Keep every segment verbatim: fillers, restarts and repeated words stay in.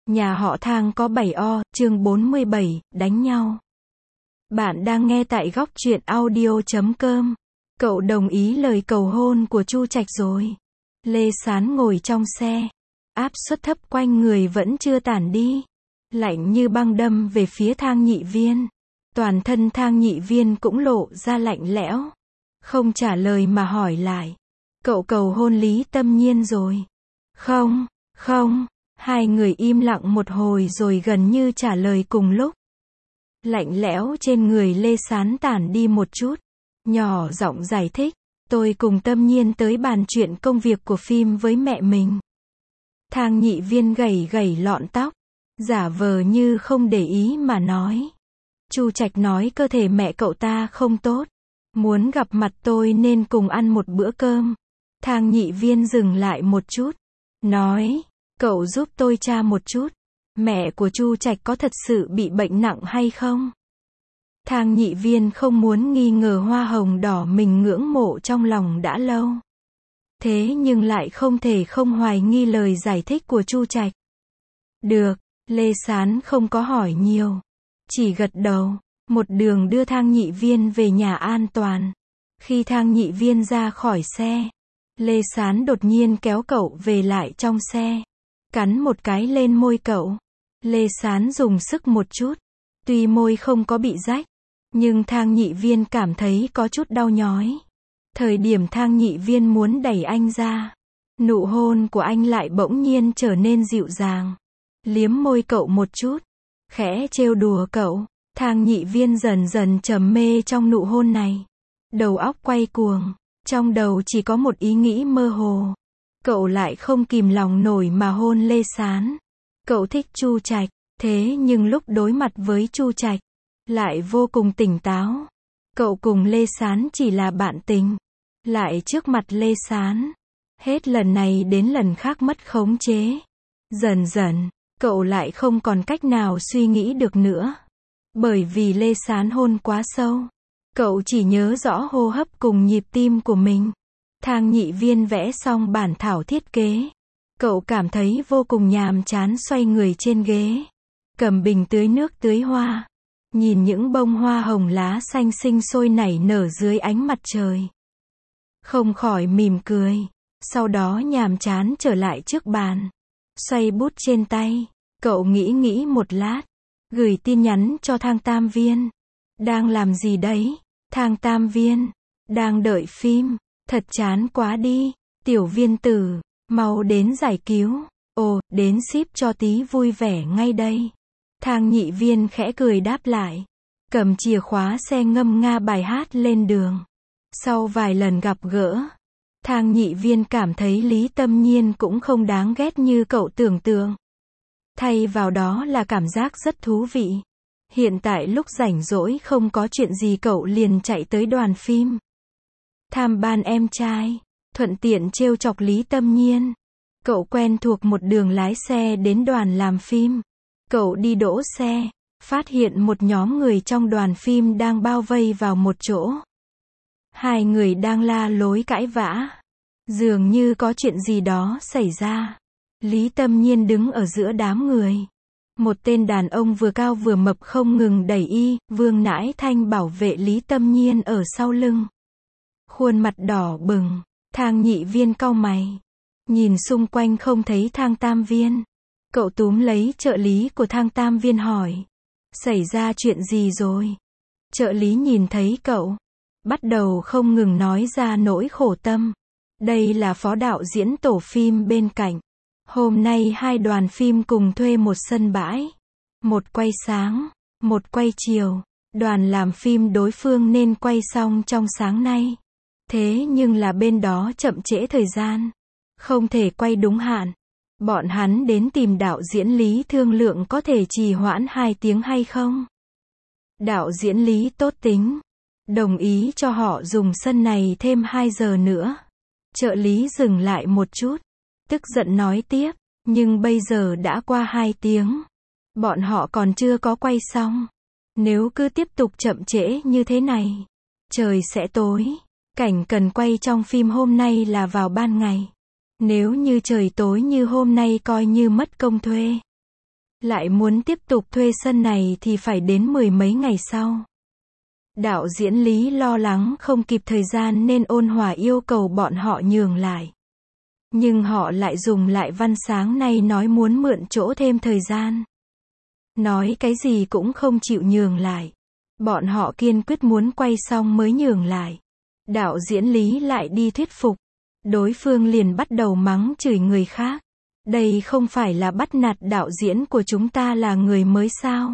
Nhà họ Thang có bảy o, chương bốn mươi bảy, đánh nhau. Bạn đang nghe tại góc truyện audio chấm com. Cậu đồng ý lời cầu hôn của Chu Trạch rồi. Lê Sán ngồi trong xe. Áp suất thấp quanh người vẫn chưa tản đi. Lạnh như băng đâm về phía Thang Nhị Viên. Toàn thân Thang Nhị Viên cũng lộ ra lạnh lẽo. Không trả lời mà hỏi lại. Cậu cầu hôn Lý Tâm Nhiên rồi. Không, không. Hai người im lặng một hồi rồi gần như trả lời cùng lúc. Lạnh lẽo trên người Lê Sán tản đi một chút. Nhỏ giọng giải thích. Tôi cùng Tâm Nhiên tới bàn chuyện công việc của phim với mẹ mình. Thang Nhị Viên gẩy gẩy lọn tóc. Giả vờ như không để ý mà nói. Chu Trạch nói cơ thể mẹ cậu ta không tốt. Muốn gặp mặt tôi nên cùng ăn một bữa cơm. Thang Nhị Viên dừng lại một chút. Nói. Cậu giúp tôi tra một chút. Mẹ của Chu Trạch có thật sự bị bệnh nặng hay không? Thang Nhị Viên không muốn nghi ngờ hoa hồng đỏ mình ngưỡng mộ trong lòng đã lâu. Thế nhưng lại không thể không hoài nghi lời giải thích của Chu Trạch. Được, Lê Sán không có hỏi nhiều. Chỉ gật đầu, một đường đưa Thang Nhị Viên về nhà an toàn. Khi Thang Nhị Viên ra khỏi xe, Lê Sán đột nhiên kéo cậu về lại trong xe. Cắn một cái lên môi cậu. Lê Sán dùng sức một chút. Tuy môi không có bị rách, nhưng Thang Nhị Viên cảm thấy có chút đau nhói. Thời điểm Thang Nhị Viên muốn đẩy anh ra, nụ hôn của anh lại bỗng nhiên trở nên dịu dàng. Liếm môi cậu một chút, khẽ trêu đùa cậu. Thang Nhị Viên dần dần trầm mê trong nụ hôn này. Đầu óc quay cuồng, trong đầu chỉ có một ý nghĩ mơ hồ. Cậu lại không kìm lòng nổi mà hôn Lê Sán. Cậu thích Chu Trạch, thế nhưng lúc đối mặt với Chu Trạch, lại vô cùng tỉnh táo. Cậu cùng Lê Sán chỉ là bạn tình. Lại trước mặt Lê Sán, hết lần này đến lần khác mất khống chế. Dần dần, cậu lại không còn cách nào suy nghĩ được nữa. Bởi vì Lê Sán hôn quá sâu. Cậu chỉ nhớ rõ hô hấp cùng nhịp tim của mình. Thang Nhị Viên vẽ xong bản thảo thiết kế. Cậu cảm thấy vô cùng nhàm chán xoay người trên ghế. Cầm bình tưới nước tưới hoa. Nhìn những bông hoa hồng lá xanh sinh sôi nảy nở dưới ánh mặt trời. Không khỏi mỉm cười. Sau đó nhàm chán trở lại trước bàn. Xoay bút trên tay. Cậu nghĩ nghĩ một lát. Gửi tin nhắn cho Thang Tam Viên. Đang làm gì đấy? Thang Tam Viên. Đang đợi phim. Thật chán quá đi. Tiểu Viên tử. Mau đến giải cứu. Ồ, đến ship cho tí vui vẻ ngay đây. Thang Nhị Viên khẽ cười đáp lại. Cầm chìa khóa xe ngâm nga bài hát lên đường. Sau vài lần gặp gỡ, Thang Nhị Viên cảm thấy Lý Tâm Nhiên cũng không đáng ghét như cậu tưởng tượng. Thay vào đó là cảm giác rất thú vị. Hiện tại lúc rảnh rỗi không có chuyện gì cậu liền chạy tới đoàn phim. Tham ban em trai, thuận tiện trêu chọc Lý Tâm Nhiên. Cậu quen thuộc một đường lái xe đến đoàn làm phim. Cậu đi đỗ xe, phát hiện một nhóm người trong đoàn phim đang bao vây vào một chỗ. Hai người đang la lối cãi vã. Dường như có chuyện gì đó xảy ra. Lý Tâm Nhiên đứng ở giữa đám người. Một tên đàn ông vừa cao vừa mập không ngừng đẩy y, Vương Nãi Thanh bảo vệ Lý Tâm Nhiên ở sau lưng. Khuôn mặt đỏ bừng, Thang Nhị Viên cau mày. Nhìn xung quanh không thấy Thang Tam Viên. Cậu túm lấy trợ lý của Thang Tam Viên hỏi. Xảy ra chuyện gì rồi? Trợ lý nhìn thấy cậu, bắt đầu không ngừng nói ra nỗi khổ tâm. Đây là phó đạo diễn tổ phim bên cạnh. Hôm nay hai đoàn phim cùng thuê một sân bãi. Một quay sáng, một quay chiều. Đoàn làm phim đối phương nên quay xong trong sáng nay. Thế nhưng là bên đó chậm trễ thời gian. Không thể quay đúng hạn. Bọn hắn đến tìm đạo diễn Lý thương lượng có thể trì hoãn hai tiếng hay không. Đạo diễn Lý tốt tính. Đồng ý cho họ dùng sân này thêm hai giờ nữa. Trợ lý dừng lại một chút. Tức giận nói tiếp. Nhưng bây giờ đã qua hai tiếng. Bọn họ còn chưa có quay xong. Nếu cứ tiếp tục chậm trễ như thế này, trời sẽ tối. Cảnh cần quay trong phim hôm nay là vào ban ngày. Nếu như trời tối như hôm nay coi như mất công thuê. Lại muốn tiếp tục thuê sân này thì phải đến mười mấy ngày sau. Đạo diễn Lý lo lắng không kịp thời gian nên ôn hòa yêu cầu bọn họ nhường lại. Nhưng họ lại dùng lại văn sáng nay nói muốn mượn chỗ thêm thời gian. Nói cái gì cũng không chịu nhường lại. Bọn họ kiên quyết muốn quay xong mới nhường lại. Đạo diễn Lý lại đi thuyết phục. Đối phương liền bắt đầu mắng chửi người khác. Đây không phải là bắt nạt đạo diễn của chúng ta là người mới sao?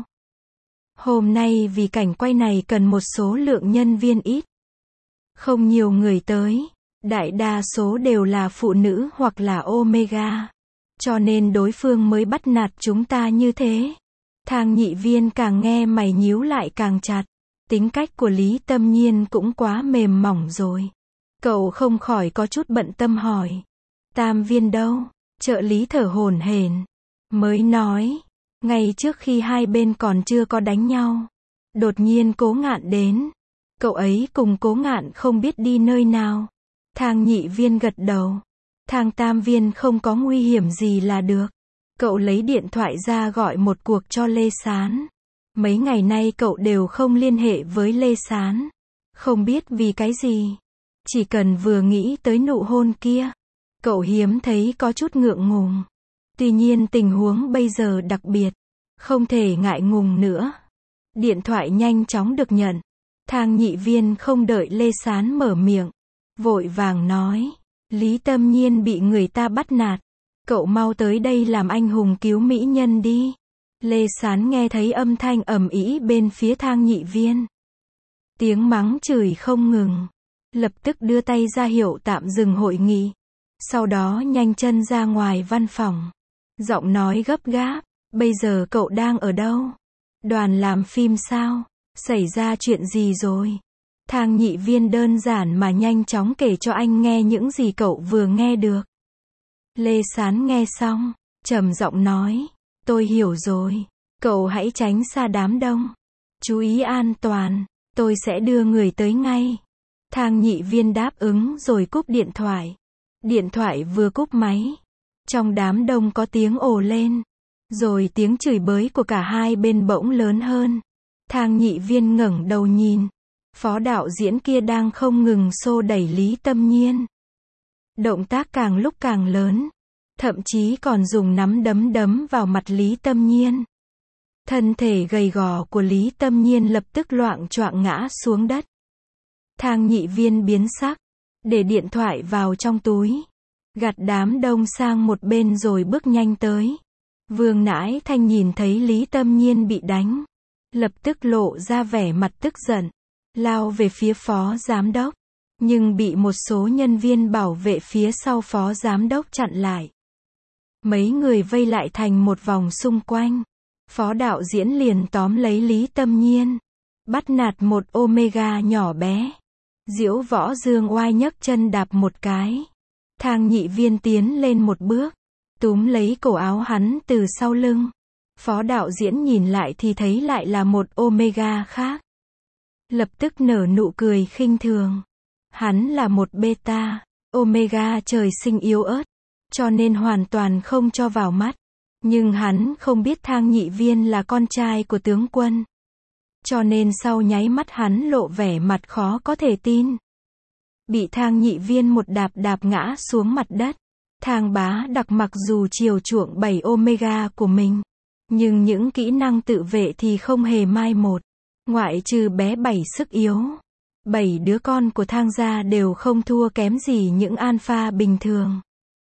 Hôm nay vì cảnh quay này cần một số lượng nhân viên ít. Không nhiều người tới. Đại đa số đều là phụ nữ hoặc là Omega. Cho nên đối phương mới bắt nạt chúng ta như thế. Thang Nhị Viên càng nghe mày nhíu lại càng chặt. Tính cách của Lý Tâm Nhiên cũng quá mềm mỏng rồi. Cậu không khỏi có chút bận tâm hỏi. Tam Viên đâu? Trợ lý thở hổn hển. Mới nói. Ngay trước khi hai bên còn chưa có đánh nhau. Đột nhiên Cố Ngạn đến. Cậu ấy cùng Cố Ngạn không biết đi nơi nào. Thang Nhị Viên gật đầu. Thang Tam Viên không có nguy hiểm gì là được. Cậu lấy điện thoại ra gọi một cuộc cho Lê Sán. Mấy ngày nay cậu đều không liên hệ với Lê Sán. Không biết vì cái gì. Chỉ cần vừa nghĩ tới nụ hôn kia. Cậu hiếm thấy có chút ngượng ngùng. Tuy nhiên tình huống bây giờ đặc biệt. Không thể ngại ngùng nữa. Điện thoại nhanh chóng được nhận. Thang Nhị Viên không đợi Lê Sán mở miệng. Vội vàng nói. Lý Tâm Nhiên bị người ta bắt nạt. Cậu mau tới đây làm anh hùng cứu mỹ nhân đi. Lê Sán nghe thấy âm thanh ầm ĩ bên phía Thang Nhị Viên. Tiếng mắng chửi không ngừng. Lập tức đưa tay ra hiệu tạm dừng hội nghị. Sau đó nhanh chân ra ngoài văn phòng. Giọng nói gấp gáp. Bây giờ cậu đang ở đâu? Đoàn làm phim sao? Xảy ra chuyện gì rồi? Thang Nhị Viên đơn giản mà nhanh chóng kể cho anh nghe những gì cậu vừa nghe được. Lê Sán nghe xong, trầm giọng nói. Tôi hiểu rồi. Cậu hãy tránh xa đám đông. Chú ý an toàn. Tôi sẽ đưa người tới ngay. Thang Nhị Viên đáp ứng rồi cúp điện thoại. Điện thoại vừa cúp máy. Trong đám đông có tiếng ồ lên. Rồi tiếng chửi bới của cả hai bên bỗng lớn hơn. Thang Nhị Viên ngẩng đầu nhìn. Phó đạo diễn kia đang không ngừng xô đẩy Lý Tâm Nhiên. Động tác càng lúc càng lớn. Thậm chí còn dùng nắm đấm đấm vào mặt Lý Tâm Nhiên. Thân thể gầy gò của Lý Tâm Nhiên lập tức loạng choạng ngã xuống đất. Thang Nhị Viên biến sắc. Để điện thoại vào trong túi. Gạt đám đông sang một bên rồi bước nhanh tới. Vương Nãi Thanh nhìn thấy Lý Tâm Nhiên bị đánh. Lập tức lộ ra vẻ mặt tức giận. Lao về phía phó giám đốc. Nhưng bị một số nhân viên bảo vệ phía sau phó giám đốc chặn lại. Mấy người vây lại thành một vòng xung quanh. Phó đạo diễn liền tóm lấy Lý Tâm Nhiên. Bắt nạt một Omega nhỏ bé. Diễu Võ Dương oai nhấc chân đạp một cái. Thang Nhị Viên tiến lên một bước. Túm lấy cổ áo hắn từ sau lưng. Phó đạo diễn nhìn lại thì thấy lại là một Omega khác. Lập tức nở nụ cười khinh thường. Hắn là một beta. Omega trời sinh yếu ớt. Cho nên hoàn toàn không cho vào mắt. Nhưng hắn không biết Thang Nhị Viên là con trai của tướng quân. Cho nên sau nháy mắt hắn lộ vẻ mặt khó có thể tin. Bị Thang Nhị Viên một đạp đạp ngã xuống mặt đất. Thang Bá Đặc mặc dù chiều chuộng bảy Omega của mình. Nhưng những kỹ năng tự vệ thì không hề mai một. Ngoại trừ bé Bảy sức yếu. Bảy đứa con của Thang gia đều không thua kém gì những alpha bình thường.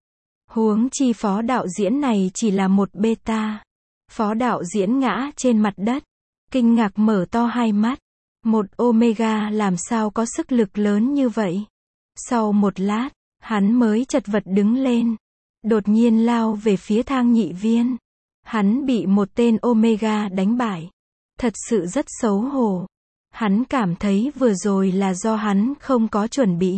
Huống chi phó đạo diễn này chỉ là một beta. Phó đạo diễn ngã trên mặt đất. Kinh ngạc mở to hai mắt. Một Omega làm sao có sức lực lớn như vậy? Sau một lát, hắn mới chật vật đứng lên. Đột nhiên lao về phía Thang Nhị Viên. Hắn bị một tên Omega đánh bại. Thật sự rất xấu hổ. Hắn cảm thấy vừa rồi là do hắn không có chuẩn bị.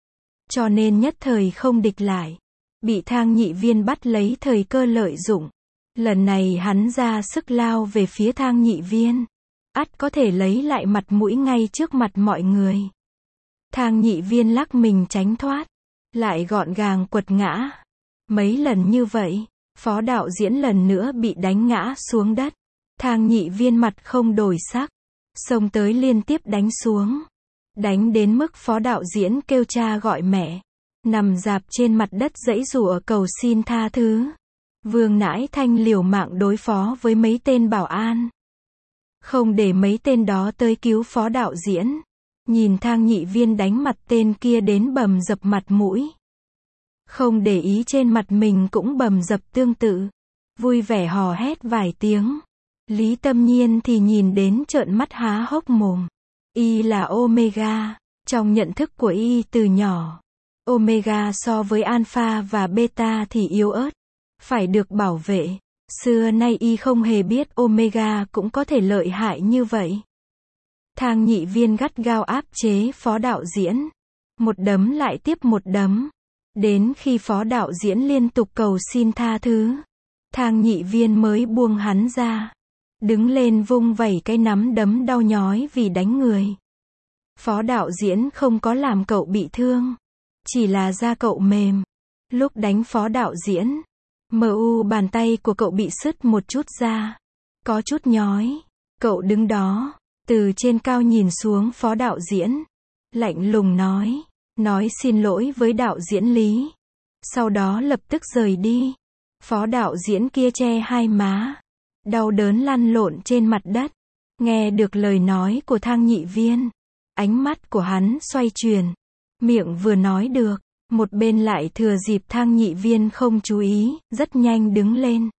Cho nên nhất thời không địch lại. Bị Thang Nhị Viên bắt lấy thời cơ lợi dụng. Lần này hắn ra sức lao về phía Thang Nhị Viên. Ắt có thể lấy lại mặt mũi ngay trước mặt mọi người. Thang Nhị Viên lắc mình tránh thoát. Lại gọn gàng quật ngã. Mấy lần như vậy, Phó đạo diễn lần nữa bị đánh ngã xuống đất. Thang Nhị Viên mặt không đổi sắc, xông tới liên tiếp đánh xuống. Đánh đến mức phó đạo diễn kêu cha gọi mẹ, nằm rạp trên mặt đất giãy giụa cầu xin tha thứ. Vương Nãi Thanh liều mạng đối phó với mấy tên bảo an, không để mấy tên đó tới cứu phó đạo diễn. Nhìn Thang Nhị Viên đánh mặt tên kia đến bầm dập mặt mũi, không để ý trên mặt mình cũng bầm dập tương tự, vui vẻ hò hét vài tiếng. Lý Tâm Nhiên thì nhìn đến trợn mắt há hốc mồm. Y là Omega, trong nhận thức của Y từ nhỏ, Omega so với Alpha và Beta thì yếu ớt, phải được bảo vệ. Xưa nay Y không hề biết Omega cũng có thể lợi hại như vậy. Thang Nhị Viên gắt gao áp chế phó đạo diễn, một đấm lại tiếp một đấm, đến khi phó đạo diễn liên tục cầu xin tha thứ, Thang Nhị Viên mới buông hắn ra, đứng lên vung vẩy cái nắm đấm đau nhói vì đánh người. Phó đạo diễn không có làm cậu bị thương, chỉ là da cậu mềm. Lúc đánh phó đạo diễn, mờ u bàn tay của cậu bị sứt một chút ra, có chút nhói. Cậu đứng đó, từ trên cao nhìn xuống phó đạo diễn, lạnh lùng nói, nói xin lỗi với đạo diễn Lý. Sau đó lập tức rời đi. Phó đạo diễn kia che hai má, đau đớn lăn lộn trên mặt đất. Nghe được lời nói của Thang Nhị Viên, ánh mắt của hắn xoay chuyển, miệng vừa nói được, một bên lại thừa dịp Thang Nhị Viên không chú ý, rất nhanh đứng lên,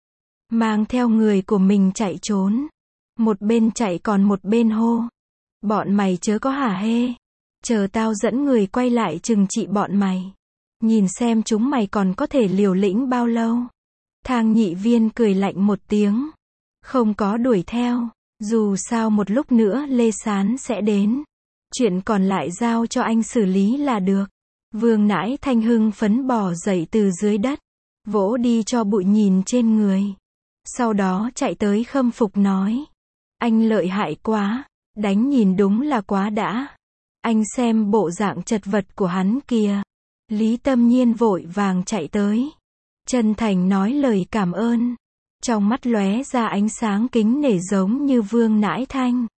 mang theo người của mình chạy trốn. Một bên chạy còn một bên hô, bọn mày chớ có hả hê, chờ tao dẫn người quay lại trừng trị bọn mày, nhìn xem chúng mày còn có thể liều lĩnh bao lâu. Thang Nhị Viên cười lạnh một tiếng, không có đuổi theo, dù sao một lúc nữa Lê Sán sẽ đến, chuyện còn lại giao cho anh xử lý là được. Vương Nãi Thanh hưng phấn bò dậy từ dưới đất, vỗ đi cho bụi nhìn trên người, sau đó chạy tới khâm phục nói, anh lợi hại quá, đánh nhìn đúng là quá đã. Anh xem bộ dạng chật vật của hắn kìa. Lý Tâm Nhiên vội vàng chạy tới, chân thành nói lời cảm ơn, trong mắt lóe ra ánh sáng kính nể giống như Vương Nãi Thanh.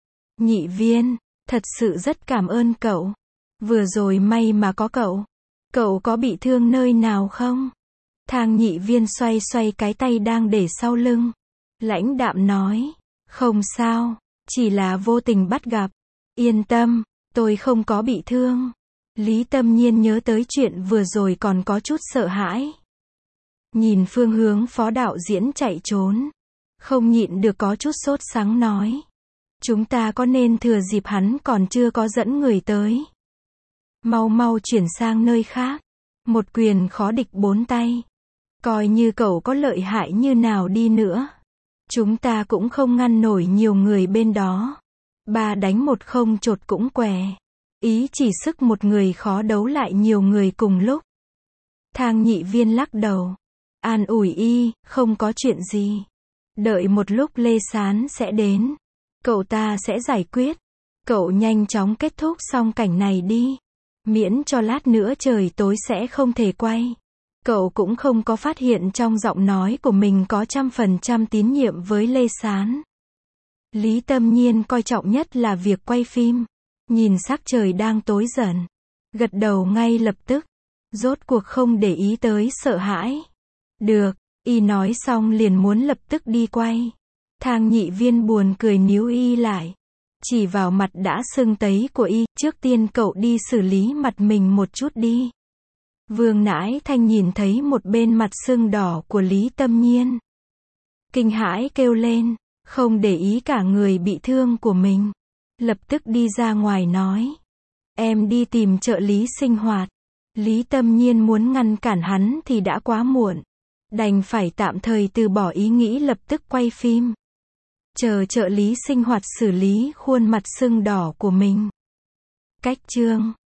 Nhị Viên, thật sự rất cảm ơn cậu. Vừa rồi may mà có cậu. Cậu có bị thương nơi nào không? Thang Nhị Viên xoay xoay cái tay đang để sau lưng, lãnh đạm nói, không sao, chỉ là vô tình bắt gặp. Yên tâm, tôi không có bị thương. Lý Tâm Nhiên nhớ tới chuyện vừa rồi còn có chút sợ hãi. Nhìn phương hướng phó đạo diễn chạy trốn, không nhịn được có chút sốt sắng nói, chúng ta có nên thừa dịp hắn còn chưa có dẫn người tới, mau mau chuyển sang nơi khác, một quyền khó địch bốn tay. Coi như cậu có lợi hại như nào đi nữa, chúng ta cũng không ngăn nổi nhiều người bên đó. Ba đánh một không chột cũng què. Ý chỉ sức một người khó đấu lại nhiều người cùng lúc. Thang Nhị Viên lắc đầu, an ủi y, không có chuyện gì. Đợi một lúc Lê Sán sẽ đến, cậu ta sẽ giải quyết. Cậu nhanh chóng kết thúc xong cảnh này đi, miễn cho lát nữa trời tối sẽ không thể quay. Cậu cũng không có phát hiện trong giọng nói của mình có trăm phần trăm tín nhiệm với Lê Sán. Lý Tâm Nhiên coi trọng nhất là việc quay phim. Nhìn sắc trời đang tối dần, gật đầu ngay lập tức, rốt cuộc không để ý tới sợ hãi. Được, y nói xong liền muốn lập tức đi quay. Thang Nhị Viên buồn cười níu y lại, chỉ vào mặt đã sưng tấy của y, trước tiên cậu đi xử lý mặt mình một chút đi. Vương Nãi Thanh nhìn thấy một bên mặt sưng đỏ của Lý Tâm Nhiên, kinh hãi kêu lên, không để ý cả người bị thương của mình, lập tức đi ra ngoài nói, em đi tìm trợ lý sinh hoạt. Lý Tâm Nhiên muốn ngăn cản hắn thì đã quá muộn, đành phải tạm thời từ bỏ ý nghĩ lập tức quay phim, chờ trợ lý sinh hoạt xử lý khuôn mặt sưng đỏ của mình. Cách chương